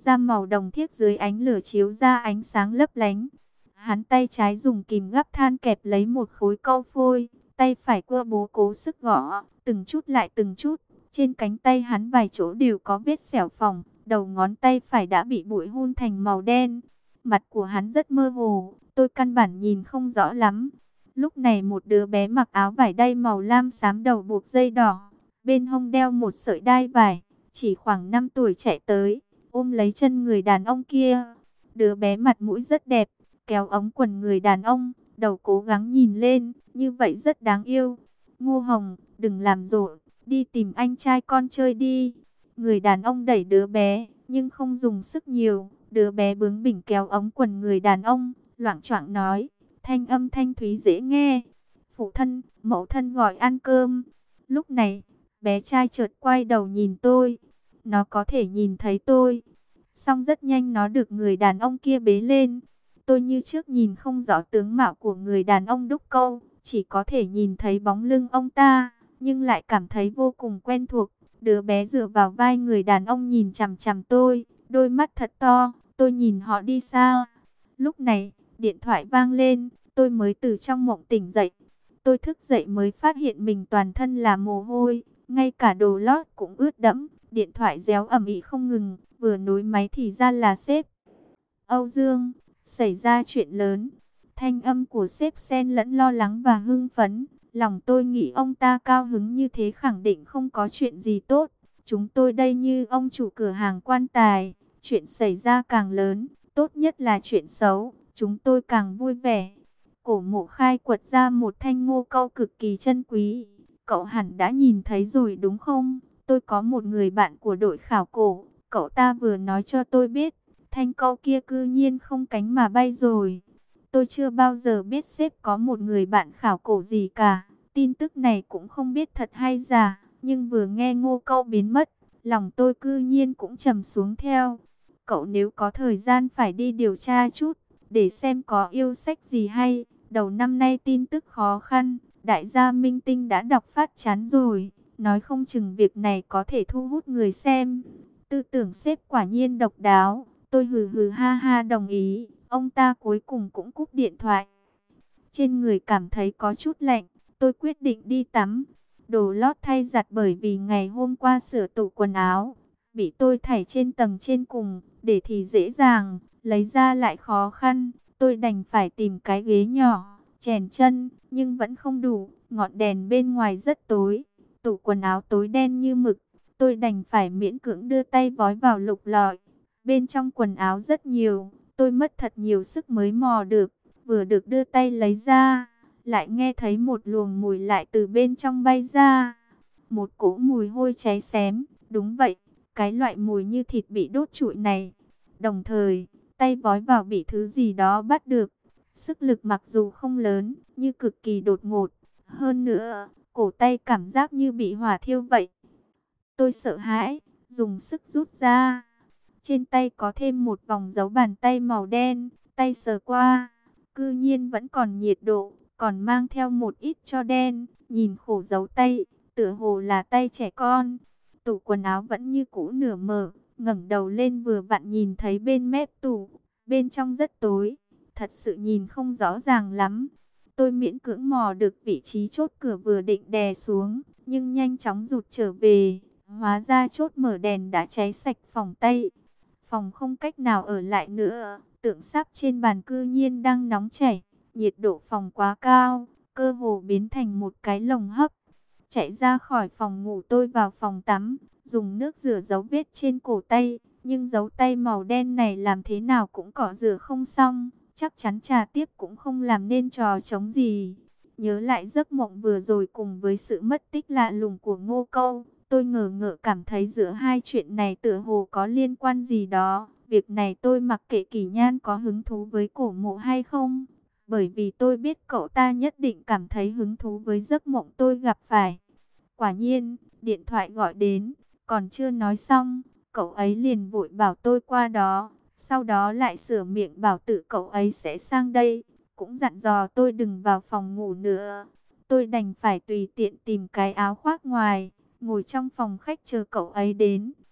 da màu đồng thiếc dưới ánh lửa chiếu ra ánh sáng lấp lánh. Hắn tay trái dùng kìm gắp than kẹp lấy một khối câu phôi, tay phải cua bố cố sức gõ, từng chút lại từng chút. Trên cánh tay hắn vài chỗ đều có vết xẻo phỏng, đầu ngón tay phải đã bị bụi hun thành màu đen. Mặt của hắn rất mơ hồ, tôi căn bản nhìn không rõ lắm. Lúc này một đứa bé mặc áo vải đay màu lam xám đầu buộc dây đỏ, bên hông đeo một sợi đai vải, chỉ khoảng 5 tuổi chạy tới, ôm lấy chân người đàn ông kia. Đứa bé mặt mũi rất đẹp, kéo ống quần người đàn ông, đầu cố gắng nhìn lên, như vậy rất đáng yêu. Ngô Hồng, đừng làm rộn, đi tìm anh trai con chơi đi. Người đàn ông đẩy đứa bé, nhưng không dùng sức nhiều. Đứa bé bướng bỉnh kéo ống quần người đàn ông, loạng choạng nói, thanh âm thanh thúy dễ nghe. Phụ thân, mẫu thân gọi ăn cơm. Lúc này, bé trai chợt quay đầu nhìn tôi. Nó có thể nhìn thấy tôi. Xong rất nhanh nó được người đàn ông kia bế lên. Tôi như trước nhìn không rõ tướng mạo của người đàn ông đúc câu, chỉ có thể nhìn thấy bóng lưng ông ta, nhưng lại cảm thấy vô cùng quen thuộc. Đứa bé dựa vào vai người đàn ông nhìn chằm chằm tôi, đôi mắt thật to, tôi nhìn họ đi xa. Lúc này, điện thoại vang lên, tôi mới từ trong mộng tỉnh dậy. Tôi thức dậy mới phát hiện mình toàn thân là mồ hôi, ngay cả đồ lót cũng ướt đẫm. Điện thoại réo ầm ĩ không ngừng, vừa nối máy thì ra là sếp. Âu Dương, xảy ra chuyện lớn. Thanh âm của sếp xen lẫn lo lắng và hưng phấn. Lòng tôi nghĩ ông ta cao hứng như thế khẳng định không có chuyện gì tốt. Chúng tôi đây như ông chủ cửa hàng quan tài. Chuyện xảy ra càng lớn, tốt nhất là chuyện xấu. Chúng tôi càng vui vẻ. Cổ Mộ khai quật ra một thanh ngô câu cực kỳ chân quý. Cậu hẳn đã nhìn thấy rồi đúng không? Tôi có một người bạn của đội khảo cổ. Cậu ta vừa nói cho tôi biết, thanh câu kia cư nhiên không cánh mà bay rồi. Tôi chưa bao giờ biết sếp có một người bạn khảo cổ gì cả. Tin tức này cũng không biết thật hay giả. Nhưng vừa nghe ngô câu biến mất, lòng tôi cư nhiên cũng trầm xuống theo. Cậu nếu có thời gian phải đi điều tra chút, để xem có yêu sách gì hay. Đầu năm nay tin tức khó khăn, đại gia minh tinh đã đọc phát chán rồi. Nói không chừng việc này có thể thu hút người xem. Tư tưởng sếp quả nhiên độc đáo. Tôi hừ hừ ha ha đồng ý. Ông ta cuối cùng cũng cúp điện thoại. Trên người cảm thấy có chút lạnh. Tôi quyết định đi tắm. Đồ lót thay giặt bởi vì ngày hôm qua sửa tủ quần áo, bị tôi thảy trên tầng trên cùng. Để thì dễ dàng, lấy ra lại khó khăn. Tôi đành phải tìm cái ghế nhỏ, chèn chân, nhưng vẫn không đủ. Ngọn đèn bên ngoài rất tối. Tủ quần áo tối đen như mực. Tôi đành phải miễn cưỡng đưa tay vói vào lục lọi. Bên trong quần áo rất nhiều. Tôi mất thật nhiều sức mới mò được. Vừa được đưa tay lấy ra, lại nghe thấy một luồng mùi lại từ bên trong bay ra. Một cỗ mùi hôi cháy xém. Đúng vậy, cái loại mùi như thịt bị đốt trụi này. Đồng thời, tay vói vào bị thứ gì đó bắt được. Sức lực mặc dù không lớn, nhưng cực kỳ đột ngột. Hơn nữa, cổ tay cảm giác như bị hỏa thiêu vậy. Tôi sợ hãi, dùng sức rút ra. Trên tay có thêm một vòng dấu bàn tay màu đen, tay sờ qua, cư nhiên vẫn còn nhiệt độ, còn mang theo một ít tro đen, nhìn khổ dấu tay, tựa hồ là tay trẻ con. Tủ quần áo vẫn như cũ nửa mở, ngẩng đầu lên vừa vặn nhìn thấy bên mép tủ, bên trong rất tối, thật sự nhìn không rõ ràng lắm. Tôi miễn cưỡng mò được vị trí chốt cửa vừa định đè xuống, nhưng nhanh chóng rụt trở về. Hóa ra chốt mở đèn đã cháy sạch phòng tay. Phòng không cách nào ở lại nữa. Tượng sáp trên bàn cư nhiên đang nóng chảy. Nhiệt độ phòng quá cao, cơ hồ biến thành một cái lồng hấp. Chạy ra khỏi phòng ngủ tôi vào phòng tắm, dùng nước rửa dấu vết trên cổ tay. Nhưng dấu tay màu đen này làm thế nào cũng cọ rửa không xong. Chắc chắn trà tiếp cũng không làm nên trò trống gì. Nhớ lại giấc mộng vừa rồi cùng với sự mất tích lạ lùng của Ngô Câu. Tôi ngờ ngợ cảm thấy giữa hai chuyện này tựa hồ có liên quan gì đó. Việc này tôi mặc kệ Kỳ Nhan có hứng thú với Cổ Mộ hay không. Bởi vì tôi biết cậu ta nhất định cảm thấy hứng thú với giấc mộng tôi gặp phải. Quả nhiên, điện thoại gọi đến, còn chưa nói xong, cậu ấy liền vội bảo tôi qua đó. Sau đó lại sửa miệng bảo tự cậu ấy sẽ sang đây. Cũng dặn dò tôi đừng vào phòng ngủ nữa. Tôi đành phải tùy tiện tìm cái áo khoác ngoài, ngồi trong phòng khách chờ cậu ấy đến.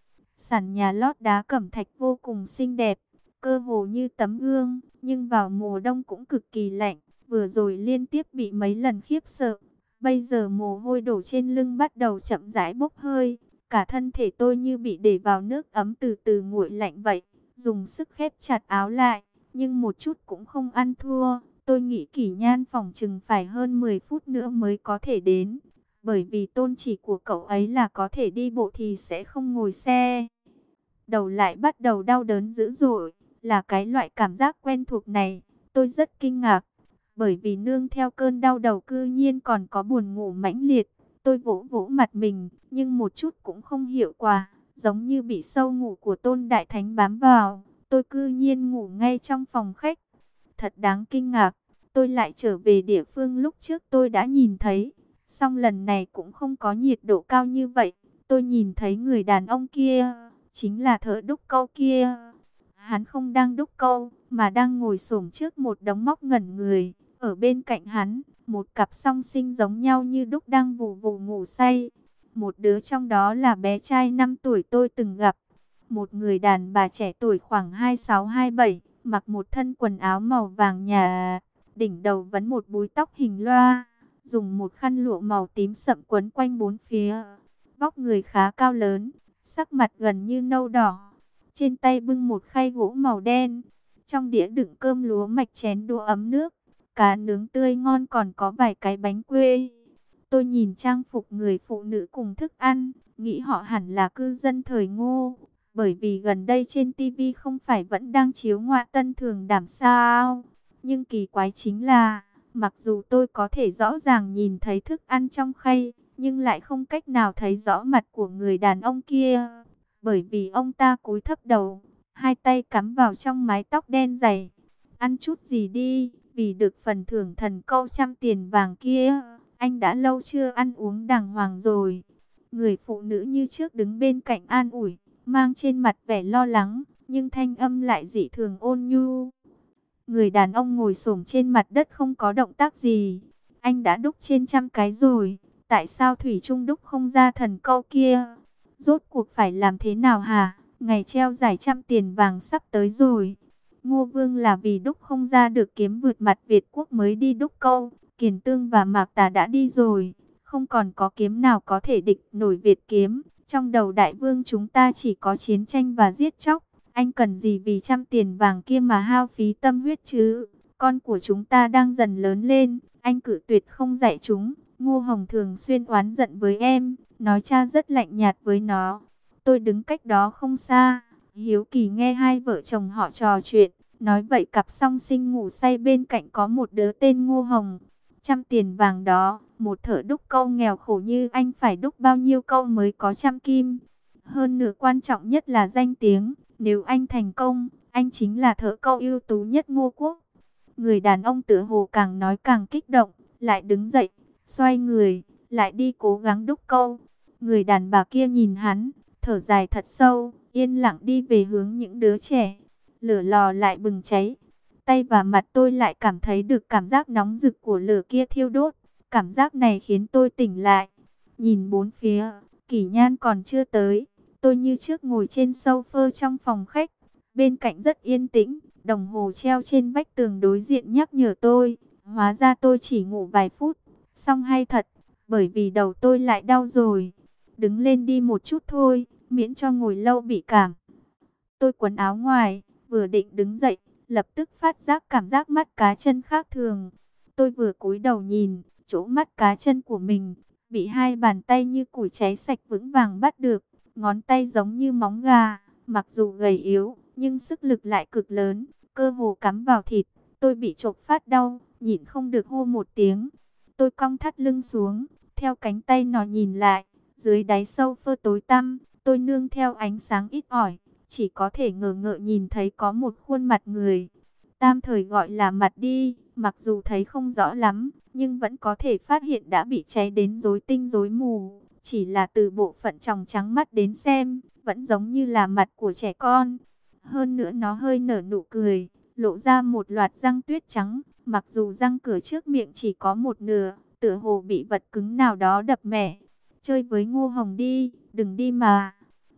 Sàn nhà lót đá cẩm thạch vô cùng xinh đẹp, cơ hồ như tấm gương, nhưng vào mùa đông cũng cực kỳ lạnh. Vừa rồi liên tiếp bị mấy lần khiếp sợ, bây giờ mồ hôi đổ trên lưng bắt đầu chậm rãi bốc hơi. Cả thân thể tôi như bị để vào nước ấm từ từ nguội lạnh vậy. Dùng sức khép chặt áo lại, nhưng một chút cũng không ăn thua. Tôi nghĩ Kỷ Nhan phòng chừng phải hơn 10 phút nữa mới có thể đến. Bởi vì tôn chỉ của cậu ấy là có thể đi bộ thì sẽ không ngồi xe. Đầu lại bắt đầu đau đớn dữ dội, là cái loại cảm giác quen thuộc này. Tôi rất kinh ngạc, bởi vì nương theo cơn đau đầu cư nhiên còn có buồn ngủ mãnh liệt. Tôi vỗ vỗ mặt mình, nhưng một chút cũng không hiệu quả, giống như bị sâu ngủ của Tôn Đại Thánh bám vào. Tôi cư nhiên ngủ ngay trong phòng khách. Thật đáng kinh ngạc, tôi lại trở về địa phương lúc trước tôi đã nhìn thấy. Song lần này cũng không có nhiệt độ cao như vậy. Tôi nhìn thấy người đàn ông kia, chính là thợ đúc câu kia. Hắn không đang đúc câu, mà đang ngồi xổm trước một đống móc ngẩn người. Ở bên cạnh hắn, một cặp song sinh giống nhau như đúc đang vù vù ngủ say. Một đứa trong đó là bé trai 5 tuổi tôi từng gặp. Một người đàn bà trẻ tuổi khoảng 26-27, mặc một thân quần áo màu vàng nhạt, đỉnh đầu vấn một búi tóc hình loa, dùng một khăn lụa màu tím sậm quấn quanh bốn phía. Vóc người khá cao lớn, sắc mặt gần như nâu đỏ. Trên tay bưng một khay gỗ màu đen, trong đĩa đựng cơm lúa mạch, chén đũa ấm nước, cá nướng tươi ngon, còn có vài cái bánh quê. Tôi nhìn trang phục người phụ nữ cùng thức ăn, nghĩ họ hẳn là cư dân thời Ngô. Bởi vì gần đây trên TV không phải vẫn đang chiếu ngoại tân thường đảm sao. Nhưng kỳ quái chính là, mặc dù tôi có thể rõ ràng nhìn thấy thức ăn trong khay, nhưng lại không cách nào thấy rõ mặt của người đàn ông kia. Bởi vì ông ta cúi thấp đầu, hai tay cắm vào trong mái tóc đen dày. Ăn chút gì đi, vì được phần thưởng thần câu 100 tiền vàng kia, anh đã lâu chưa ăn uống đàng hoàng rồi. Người phụ nữ như trước đứng bên cạnh an ủi, mang trên mặt vẻ lo lắng, nhưng thanh âm lại dị thường ôn nhu. Người đàn ông ngồi xổm trên mặt đất không có động tác gì. Anh đã đúc trên 100 cái rồi, tại sao thủy chung đúc không ra thần câu kia? Rốt cuộc phải làm thế nào hả? Ngày treo giải 100 tiền vàng sắp tới rồi. Ngô Vương là vì đúc không ra được kiếm vượt mặt Việt quốc mới đi đúc câu. Kiền Tương và Mạc Tà đã đi rồi, không còn có kiếm nào có thể địch nổi Việt kiếm. Trong đầu đại vương chúng ta chỉ có chiến tranh và giết chóc. Anh cần gì vì 100 tiền vàng kia mà hao phí tâm huyết chứ? Con của chúng ta đang dần lớn lên, anh cự tuyệt không dạy chúng. Ngô Hồng thường xuyên oán giận với em, nói cha rất lạnh nhạt với nó. Tôi đứng cách đó không xa, hiếu kỳ nghe hai vợ chồng họ trò chuyện. Nói vậy cặp song sinh ngủ say bên cạnh có một đứa tên Ngô Hồng. 100 tiền vàng đó, một thợ đúc câu nghèo khổ như anh phải đúc bao nhiêu câu mới có 100 kim. Hơn nữa quan trọng nhất là danh tiếng. Nếu anh thành công, anh chính là thợ câu ưu tú nhất Ngô quốc. Người đàn ông tựa hồ càng nói càng kích động, lại đứng dậy, xoay người, lại đi cố gắng đúc câu. Người đàn bà kia nhìn hắn, thở dài thật sâu, yên lặng đi về hướng những đứa trẻ. Lửa lò lại bừng cháy. Tay và mặt tôi lại cảm thấy được cảm giác nóng rực của lửa kia thiêu đốt. Cảm giác này khiến tôi tỉnh lại. Nhìn bốn phía, Kỷ Nhan còn chưa tới. Tôi như trước ngồi trên sofa trong phòng khách. Bên cạnh rất yên tĩnh, đồng hồ treo trên vách tường đối diện nhắc nhở tôi. Hóa ra tôi chỉ ngủ vài phút. Xong hay thật, bởi vì đầu tôi lại đau rồi. Đứng lên đi một chút thôi, miễn cho ngồi lâu bị cảm. Tôi quần áo ngoài, vừa định đứng dậy, lập tức phát giác cảm giác mắt cá chân khác thường. Tôi vừa cúi đầu nhìn, chỗ mắt cá chân của mình, bị hai bàn tay như củi cháy sạch vững vàng bắt được. Ngón tay giống như móng gà, mặc dù gầy yếu, nhưng sức lực lại cực lớn, cơ hồ cắm vào thịt. Tôi bị chộp phát đau, nhịn không được hô một tiếng. Tôi cong thắt lưng xuống, theo cánh tay nó nhìn lại, dưới đáy sofa tối tăm, tôi nương theo ánh sáng ít ỏi, chỉ có thể ngờ ngợ nhìn thấy có một khuôn mặt người. Tam thời gọi là mặt đi, mặc dù thấy không rõ lắm, nhưng vẫn có thể phát hiện đã bị cháy đến rối tinh rối mù. Chỉ là từ bộ phận tròng trắng mắt đến xem, vẫn giống như là mặt của trẻ con. Hơn nữa nó hơi nở nụ cười, lộ ra một loạt răng tuyết trắng, mặc dù răng cửa trước miệng chỉ có một nửa, tựa hồ bị vật cứng nào đó đập mẻ. Chơi với Ngô Hồng đi, đừng đi mà.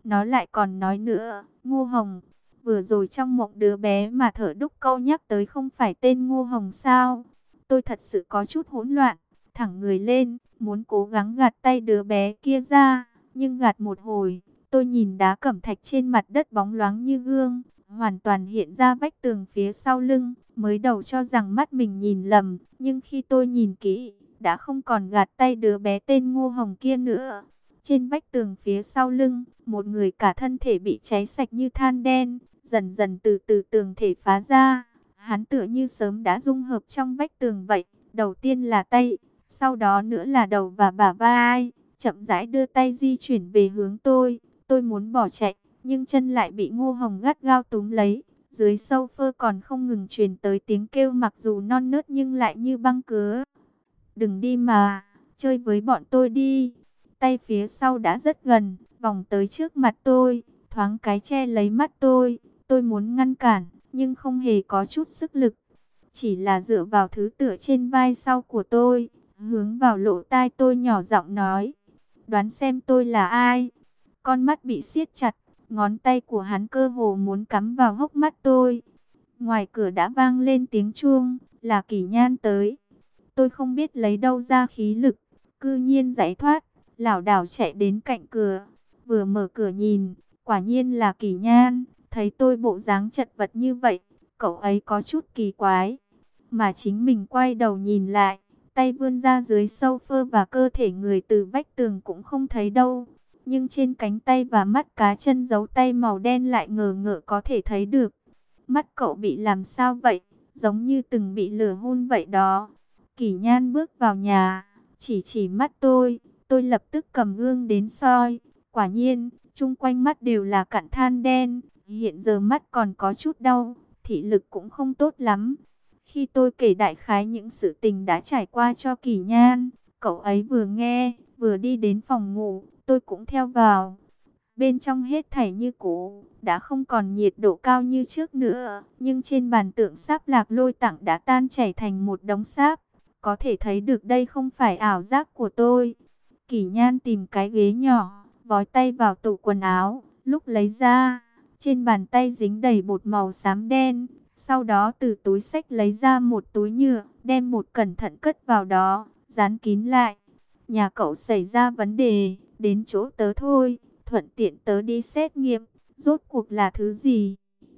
Nó lại còn nói nữa, Ngô Hồng, vừa rồi trong mộng đứa bé mà Thở Đúc Câu nhắc tới không phải tên Ngô Hồng sao? Tôi thật sự có chút hỗn loạn, thẳng người lên, muốn cố gắng gạt tay đứa bé kia ra, nhưng gạt một hồi, tôi nhìn đá cẩm thạch trên mặt đất bóng loáng như gương, hoàn toàn hiện ra vách tường phía sau lưng, mới đầu cho rằng mắt mình nhìn lầm, nhưng khi tôi nhìn kỹ, đã không còn gạt tay đứa bé tên Ngô Hồng kia nữa. Trên vách tường phía sau lưng, một người cả thân thể bị cháy sạch như than đen, dần dần từ từ tường thể phá ra. Hắn tựa như sớm đã dung hợp trong vách tường vậy, đầu tiên là tay, sau đó nữa là đầu và bả vai, chậm rãi đưa tay di chuyển về hướng tôi. Tôi muốn bỏ chạy, nhưng chân lại bị Ngô Hồng gắt gao túm lấy. Dưới sofa còn không ngừng truyền tới tiếng kêu mặc dù non nớt nhưng lại như băng cứa. Đừng đi mà, chơi với bọn tôi đi. Tay phía sau đã rất gần, vòng tới trước mặt tôi, thoáng cái che lấy mắt tôi. Tôi muốn ngăn cản, nhưng không hề có chút sức lực. Chỉ là dựa vào thứ tựa trên vai sau của tôi, hướng vào lỗ tai tôi nhỏ giọng nói. Đoán xem tôi là ai? Con mắt bị siết chặt, ngón tay của hắn cơ hồ muốn cắm vào hốc mắt tôi. Ngoài cửa đã vang lên tiếng chuông, là Kỷ Nhan tới. Tôi không biết lấy đâu ra khí lực, cư nhiên giải thoát, lảo đảo chạy đến cạnh cửa. Vừa mở cửa nhìn, quả nhiên là Kỷ Nhan. Thấy tôi bộ dáng chật vật như vậy, cậu ấy có chút kỳ quái. Mà chính mình quay đầu nhìn lại, tay vươn ra dưới sofa và cơ thể người từ vách tường cũng không thấy đâu. Nhưng trên cánh tay và mắt cá chân dấu tay màu đen lại ngờ ngợ có thể thấy được. Mắt cậu bị làm sao vậy? Giống như từng bị lửa hôn vậy đó. Kỷ Nhan bước vào nhà, chỉ mắt tôi lập tức cầm gương đến soi. Quả nhiên, chung quanh mắt đều là cặn than đen, hiện giờ mắt còn có chút đau, thị lực cũng không tốt lắm. Khi tôi kể đại khái những sự tình đã trải qua cho Kỷ Nhan, cậu ấy vừa nghe, vừa đi đến phòng ngủ, tôi cũng theo vào. Bên trong hết thảy như cũ, đã không còn nhiệt độ cao như trước nữa, nhưng trên bàn tượng sáp Lạc Lôi tặng đã tan chảy thành một đống sáp. Có thể thấy được đây không phải ảo giác của tôi. Kỷ Nhan tìm cái ghế nhỏ, vói tay vào tủ quần áo, lúc lấy ra, trên bàn tay dính đầy bột màu xám đen. Sau đó từ túi xách lấy ra một túi nhựa, đem bột cẩn thận cất vào đó, dán kín lại. Nhà cậu xảy ra vấn đề, đến chỗ tớ thôi, thuận tiện tớ đi xét nghiệm, rốt cuộc là thứ gì.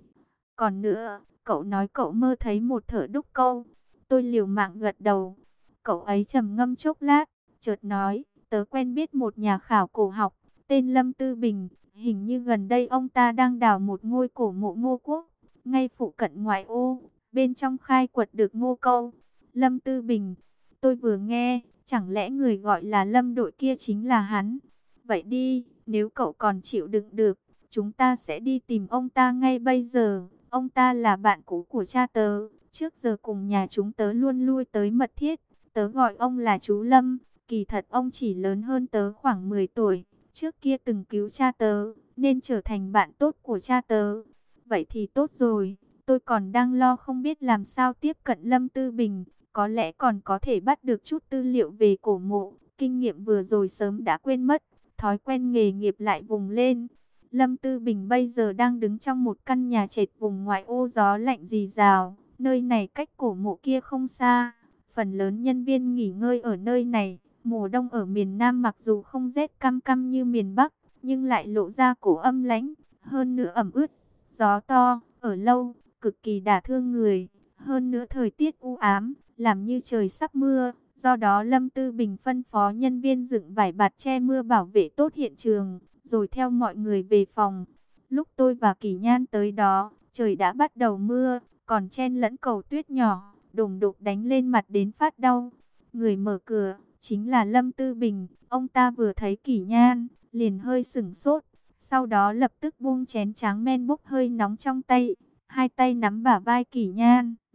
Còn nữa, cậu nói cậu mơ thấy một Thở Đúc Câu. Tôi liều mạng gật đầu. Cậu ấy trầm ngâm chốc lát, chợt nói, tớ quen biết một nhà khảo cổ học, tên Lâm Tư Bình. Hình như gần đây ông ta đang đào một ngôi cổ mộ Ngô Quốc, ngay phụ cận ngoại ô, bên trong khai quật được Ngô Câu. Lâm Tư Bình, tôi vừa nghe, chẳng lẽ người gọi là Lâm đội kia chính là hắn? Vậy đi, nếu cậu còn chịu đựng được, chúng ta sẽ đi tìm ông ta ngay bây giờ. Ông ta là bạn cũ của cha tớ, trước giờ cùng nhà chúng tớ luôn lui tới mật thiết. Tớ gọi ông là chú Lâm, kỳ thật ông chỉ lớn hơn tớ khoảng 10 tuổi. Trước kia từng cứu cha tớ, nên trở thành bạn tốt của cha tớ. Vậy thì tốt rồi, tôi còn đang lo không biết làm sao tiếp cận Lâm Tư Bình. Có lẽ còn có thể bắt được chút tư liệu về cổ mộ. Kinh nghiệm vừa rồi sớm đã quên mất, thói quen nghề nghiệp lại vùng lên. Lâm Tư Bình bây giờ đang đứng trong một căn nhà trệt vùng ngoại ô, gió lạnh rì rào. Nơi này cách cổ mộ kia không xa. Phần lớn nhân viên nghỉ ngơi ở nơi này. Mùa đông ở miền Nam mặc dù không rét căm căm như miền Bắc, nhưng lại lộ ra cổ âm lãnh, hơn nữa ẩm ướt, gió to, ở lâu, cực kỳ đả thương người. Hơn nữa thời tiết u ám, làm như trời sắp mưa. Do đó Lâm Tư Bình phân phó nhân viên dựng vải bạt che mưa bảo vệ tốt hiện trường, rồi theo mọi người về phòng. Lúc tôi và Kỷ Nhan tới đó, trời đã bắt đầu mưa, còn chen lẫn cầu tuyết nhỏ, đùng đục đánh lên mặt đến phát đau. Người mở cửa chính là Lâm Tư Bình. Ông ta vừa thấy Kỷ Nhan, liền hơi sửng sốt, sau đó lập tức buông chén tráng men bốc hơi nóng trong tay, hai tay nắm bả vai Kỷ Nhan.